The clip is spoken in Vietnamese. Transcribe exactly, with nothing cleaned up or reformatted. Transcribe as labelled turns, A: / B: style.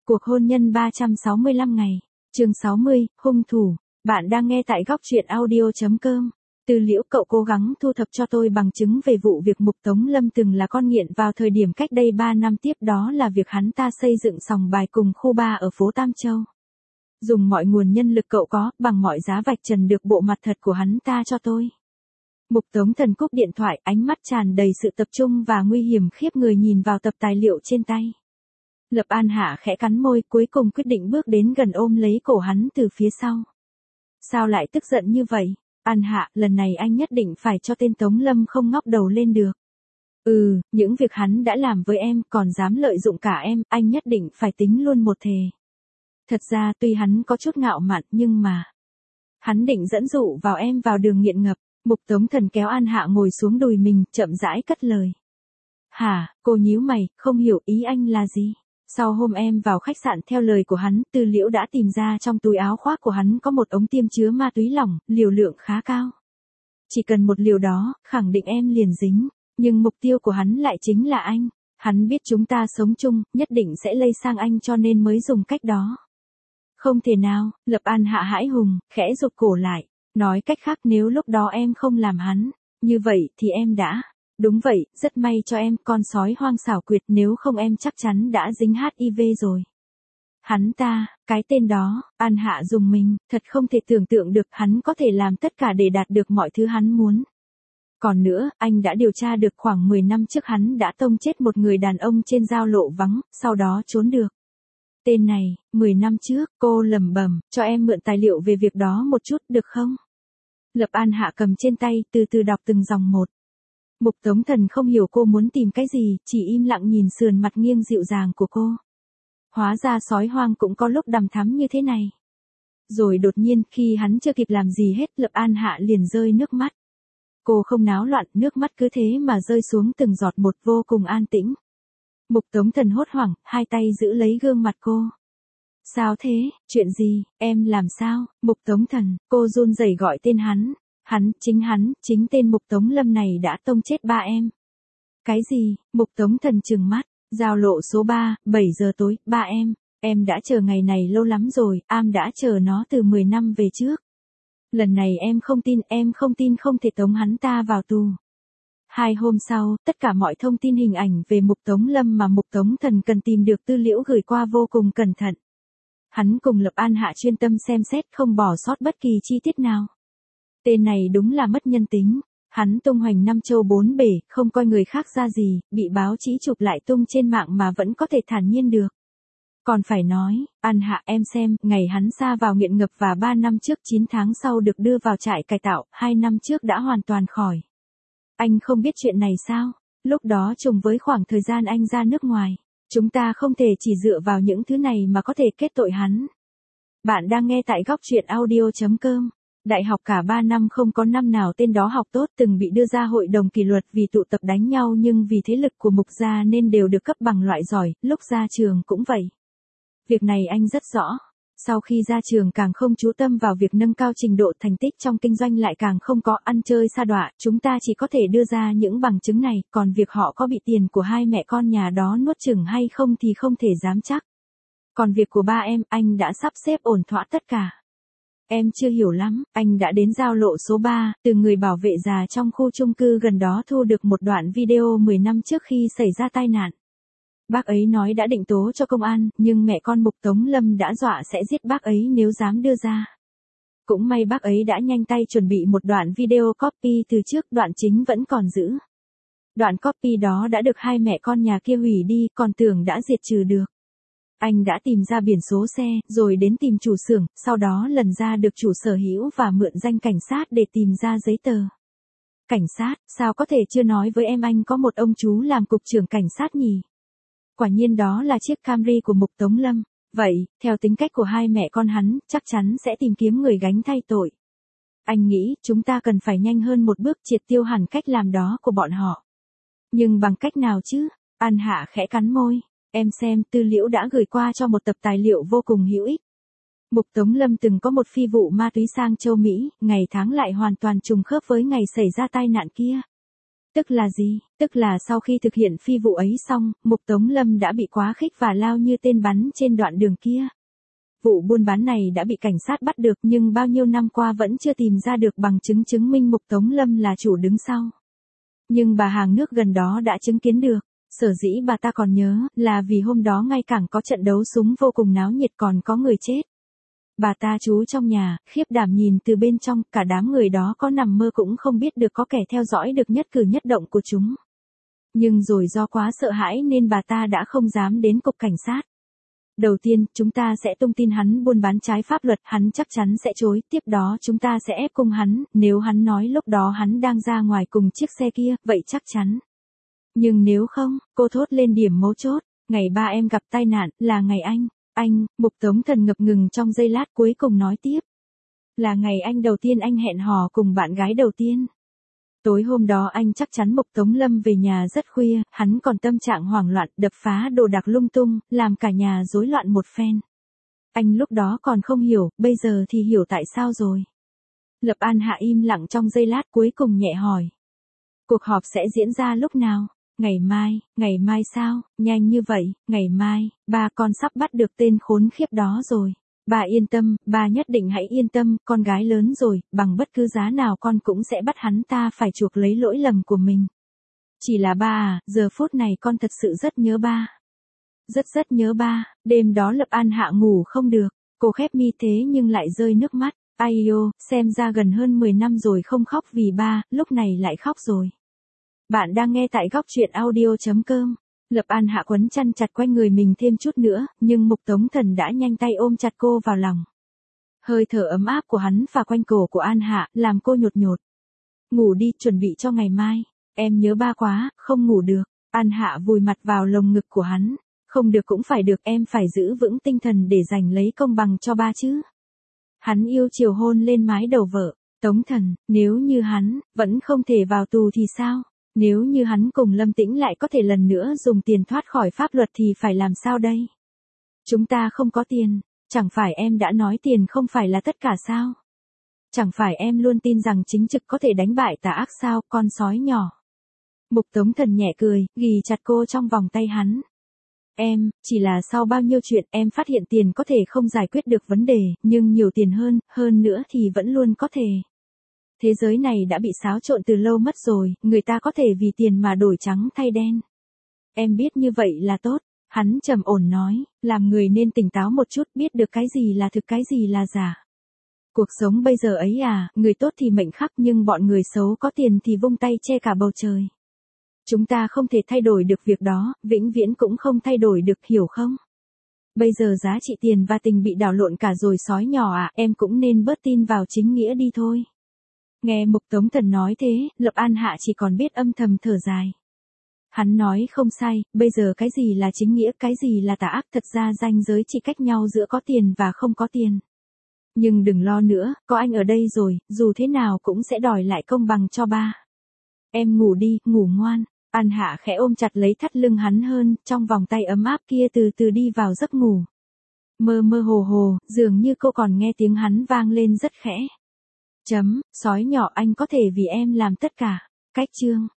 A: Cuộc hôn nhân ba trăm sáu mươi lăm ngày. Chương sáu mươi, hung thủ. Bạn đang nghe tại góc truyện audio chấm com. Tư Liễu, cậu cố gắng thu thập cho tôi bằng chứng về vụ việc Mục Tống Lâm từng là con nghiện vào thời điểm cách đây ba năm, tiếp đó là việc hắn ta xây dựng sòng bài cùng khu bar ở phố Tam Châu. Dùng mọi nguồn nhân lực cậu có, bằng mọi giá vạch trần được bộ mặt thật của hắn ta cho tôi. Mục Tống Thần cúp điện thoại, ánh mắt tràn đầy sự tập trung và nguy hiểm khiếp người nhìn vào tập tài liệu trên tay. Lập An Hạ khẽ cắn môi, cuối cùng quyết định bước đến gần ôm lấy cổ hắn từ phía sau. Sao lại tức giận như vậy? An Hạ, lần này anh nhất định phải cho tên Tống Lâm không ngóc đầu lên được. Ừ, những việc hắn đã làm với em, còn dám lợi dụng cả em, anh nhất định phải tính luôn một thề. Thật ra tuy hắn có chút ngạo mạn nhưng mà... Hắn định dẫn dụ vào em vào đường nghiện ngập. Mục Tống Thần kéo An Hạ ngồi xuống đùi mình, chậm rãi cất lời. Hả, cô nhíu mày, không hiểu ý anh là gì. Sau hôm em vào khách sạn theo lời của hắn, Tư Liễu đã tìm ra trong túi áo khoác của hắn có một ống tiêm chứa ma túy lỏng, liều lượng khá cao. Chỉ cần một liều đó, khẳng định em liền dính. Nhưng mục tiêu của hắn lại chính là anh. Hắn biết chúng ta sống chung, nhất định sẽ lây sang anh cho nên mới dùng cách đó. Không thể nào, Lập An Hạ hãi hùng, khẽ rụt cổ lại. Nói cách khác, nếu lúc đó em không làm hắn, như vậy thì em đã... Đúng vậy, rất may cho em, con sói hoang xảo quyệt, nếu không em chắc chắn đã dính hát i vê rồi. Hắn ta, cái tên đó, An Hạ dùng mình, thật không thể tưởng tượng được hắn có thể làm tất cả để đạt được mọi thứ hắn muốn. Còn nữa, anh đã điều tra được khoảng mười năm trước hắn đã tông chết một người đàn ông trên giao lộ vắng, sau đó trốn được. Tên này, mười năm trước, cô lẩm bẩm, cho em mượn tài liệu về việc đó một chút, được không? Lập An Hạ cầm trên tay, từ từ đọc từng dòng một. Mục Tống Thần không hiểu cô muốn tìm cái gì, chỉ im lặng nhìn sườn mặt nghiêng dịu dàng của cô. Hóa ra sói hoang cũng có lúc đằm thắm như thế này. Rồi đột nhiên, khi hắn chưa kịp làm gì hết, Lập An Hạ liền rơi nước mắt. Cô không náo loạn, nước mắt cứ thế mà rơi xuống từng giọt một, vô cùng an tĩnh. Mục Tống Thần hốt hoảng, hai tay giữ lấy gương mặt cô. Sao thế, chuyện gì, em làm sao? Mục Tống Thần, cô run rẩy gọi tên hắn. Hắn, chính hắn, chính tên Mục Tống Lâm này đã tông chết ba em. Cái gì? Mục Tống Thần trừng mắt. Giao lộ số ba, bảy giờ tối, ba em. Em đã chờ ngày này lâu lắm rồi, am đã chờ nó từ mười năm về trước. Lần này em không tin, em không tin không thể tống hắn ta vào tù. Hai hôm sau, tất cả mọi thông tin hình ảnh về Mục Tống Lâm mà Mục Tống Thần cần tìm được Tư Liễu gửi qua vô cùng cẩn thận. Hắn cùng Lập An Hạ chuyên tâm xem xét, không bỏ sót bất kỳ chi tiết nào. Tên này đúng là mất nhân tính. Hắn tung hoành năm châu bốn bể, không coi người khác ra gì, bị báo chí chụp lại tung trên mạng mà vẫn có thể thản nhiên được. Còn phải nói, An Hạ, em xem, ngày hắn sa vào nghiện ngập và ba năm trước chín tháng sau được đưa vào trại cải tạo, hai năm trước đã hoàn toàn khỏi. Anh không biết chuyện này sao? Lúc đó trùng với khoảng thời gian anh ra nước ngoài. Chúng ta không thể chỉ dựa vào những thứ này mà có thể kết tội hắn. Bạn đang nghe tại góc truyện audio chấm com. Đại học cả ba năm không có năm nào tên đó học tốt, từng bị đưa ra hội đồng kỷ luật vì tụ tập đánh nhau, nhưng vì thế lực của Mục gia nên đều được cấp bằng loại giỏi, lúc ra trường cũng vậy. Việc này anh rất rõ. Sau khi ra trường càng không chú tâm vào việc nâng cao trình độ, thành tích trong kinh doanh lại càng không có, ăn chơi sa đọa, chúng ta chỉ có thể đưa ra những bằng chứng này, còn việc họ có bị tiền của hai mẹ con nhà đó nuốt chửng hay không thì không thể dám chắc. Còn việc của ba em, anh đã sắp xếp ổn thỏa tất cả. Em chưa hiểu lắm, anh đã đến giao lộ số ba, từ người bảo vệ già trong khu chung cư gần đó thu được một đoạn video mười năm trước khi xảy ra tai nạn. Bác ấy nói đã định tố cho công an, nhưng mẹ con Mục Tống Lâm đã dọa sẽ giết bác ấy nếu dám đưa ra. Cũng may bác ấy đã nhanh tay chuẩn bị một đoạn video copy từ trước, đoạn chính vẫn còn giữ. Đoạn copy đó đã được hai mẹ con nhà kia hủy đi, còn tưởng đã diệt trừ được. Anh đã tìm ra biển số xe, rồi đến tìm chủ xưởng, sau đó lần ra được chủ sở hữu và mượn danh cảnh sát để tìm ra giấy tờ. Cảnh sát, sao có thể chưa nói với em anh có một ông chú làm cục trưởng cảnh sát nhỉ? Quả nhiên đó là chiếc Camry của Mục Tống Lâm. Vậy, theo tính cách của hai mẹ con hắn, chắc chắn sẽ tìm kiếm người gánh thay tội. Anh nghĩ, chúng ta cần phải nhanh hơn một bước, triệt tiêu hẳn cách làm đó của bọn họ. Nhưng bằng cách nào chứ? An Hạ khẽ cắn môi. Em xem, Tư Liễu đã gửi qua cho một tập tài liệu vô cùng hữu ích. Mục Tống Lâm từng có một phi vụ ma túy sang châu Mỹ, ngày tháng lại hoàn toàn trùng khớp với ngày xảy ra tai nạn kia. Tức là gì? Tức là sau khi thực hiện phi vụ ấy xong, Mục Tống Lâm đã bị quá khích và lao như tên bắn trên đoạn đường kia. Vụ buôn bán này đã bị cảnh sát bắt được nhưng bao nhiêu năm qua vẫn chưa tìm ra được bằng chứng chứng minh Mục Tống Lâm là chủ đứng sau. Nhưng bà hàng nước gần đó đã chứng kiến được. Sở dĩ bà ta còn nhớ là vì hôm đó ngay cảng có trận đấu súng vô cùng náo nhiệt còn có người chết. Bà ta trú trong nhà, khiếp đảm nhìn từ bên trong, cả đám người đó có nằm mơ cũng không biết được có kẻ theo dõi được nhất cử nhất động của chúng. Nhưng rồi do quá sợ hãi nên bà ta đã không dám đến cục cảnh sát. Đầu tiên, chúng ta sẽ tung tin hắn buôn bán trái pháp luật, hắn chắc chắn sẽ chối, tiếp đó chúng ta sẽ ép cung hắn, nếu hắn nói lúc đó hắn đang ra ngoài cùng chiếc xe kia, vậy chắc chắn. Nhưng nếu không, cô thốt lên điểm mấu chốt, ngày ba em gặp tai nạn, là ngày anh, anh, Mục Tống Thần ngập ngừng trong giây lát cuối cùng nói tiếp. Là ngày anh đầu tiên anh hẹn hò cùng bạn gái đầu tiên. Tối hôm đó anh chắc chắn Mục Tống Lâm về nhà rất khuya, hắn còn tâm trạng hoảng loạn, đập phá đồ đạc lung tung, làm cả nhà rối loạn một phen. Anh lúc đó còn không hiểu, bây giờ thì hiểu tại sao rồi. Lập An Hạ im lặng trong giây lát cuối cùng nhẹ hỏi. Cuộc họp sẽ diễn ra lúc nào? Ngày mai, ngày mai sao, nhanh như vậy, ngày mai, ba con sắp bắt được tên khốn khiếp đó rồi. Bà yên tâm, bà nhất định hãy yên tâm, con gái lớn rồi, bằng bất cứ giá nào con cũng sẽ bắt hắn ta phải chuộc lấy lỗi lầm của mình. Chỉ là ba à, giờ phút này con thật sự rất nhớ ba. Rất rất nhớ ba, đêm đó Lập An Hạ ngủ không được, cô khép mi thế nhưng lại rơi nước mắt. Ai yêu, xem ra gần hơn mười năm rồi không khóc vì ba, lúc này lại khóc rồi. Bạn đang nghe tại góc truyện audio chấm com. Lập An Hạ quấn chăn chặt quanh người mình thêm chút nữa, nhưng Mục Tống Thần đã nhanh tay ôm chặt cô vào lòng. Hơi thở ấm áp của hắn phả quanh cổ của An Hạ, làm cô nhột nhột. Ngủ đi, chuẩn bị cho ngày mai. Em nhớ ba quá, không ngủ được. An Hạ vùi mặt vào lồng ngực của hắn. Không được cũng phải được, em phải giữ vững tinh thần để giành lấy công bằng cho ba chứ. Hắn yêu chiều hôn lên mái đầu vợ. Tống Thần, nếu như hắn vẫn không thể vào tù thì sao? Nếu như hắn cùng Lâm Tĩnh lại có thể lần nữa dùng tiền thoát khỏi pháp luật thì phải làm sao đây? Chúng ta không có tiền, chẳng phải em đã nói tiền không phải là tất cả sao? Chẳng phải em luôn tin rằng chính trực có thể đánh bại tà ác sao, con sói nhỏ? Mục Tống Thần nhẹ cười, ghì chặt cô trong vòng tay hắn. Em, chỉ là sau bao nhiêu chuyện em phát hiện tiền có thể không giải quyết được vấn đề, nhưng nhiều tiền hơn, hơn nữa thì vẫn luôn có thể. Thế giới này đã bị xáo trộn từ lâu mất rồi, người ta có thể vì tiền mà đổi trắng thay đen. Em biết như vậy là tốt, hắn trầm ổn nói, làm người nên tỉnh táo một chút, biết được cái gì là thực cái gì là giả. Cuộc sống bây giờ ấy à, người tốt thì mệnh khắc nhưng bọn người xấu có tiền thì vung tay che cả bầu trời. Chúng ta không thể thay đổi được việc đó, vĩnh viễn cũng không thay đổi được, hiểu không? Bây giờ giá trị tiền và tình bị đảo lộn cả rồi sói nhỏ à, em cũng nên bớt tin vào chính nghĩa đi thôi. Nghe Mục Tống Thần nói thế, Lập An Hạ chỉ còn biết âm thầm thở dài. Hắn nói không sai, bây giờ cái gì là chính nghĩa, cái gì là tà ác, thật ra ranh giới chỉ cách nhau giữa có tiền và không có tiền. Nhưng đừng lo nữa, có anh ở đây rồi, dù thế nào cũng sẽ đòi lại công bằng cho ba. Em ngủ đi, ngủ ngoan. An Hạ khẽ ôm chặt lấy thắt lưng hắn hơn, trong vòng tay ấm áp kia từ từ đi vào giấc ngủ. Mơ mơ hồ hồ, dường như cô còn nghe tiếng hắn vang lên rất khẽ. Chấm, sói nhỏ anh có thể vì em làm tất cả. Cách chương.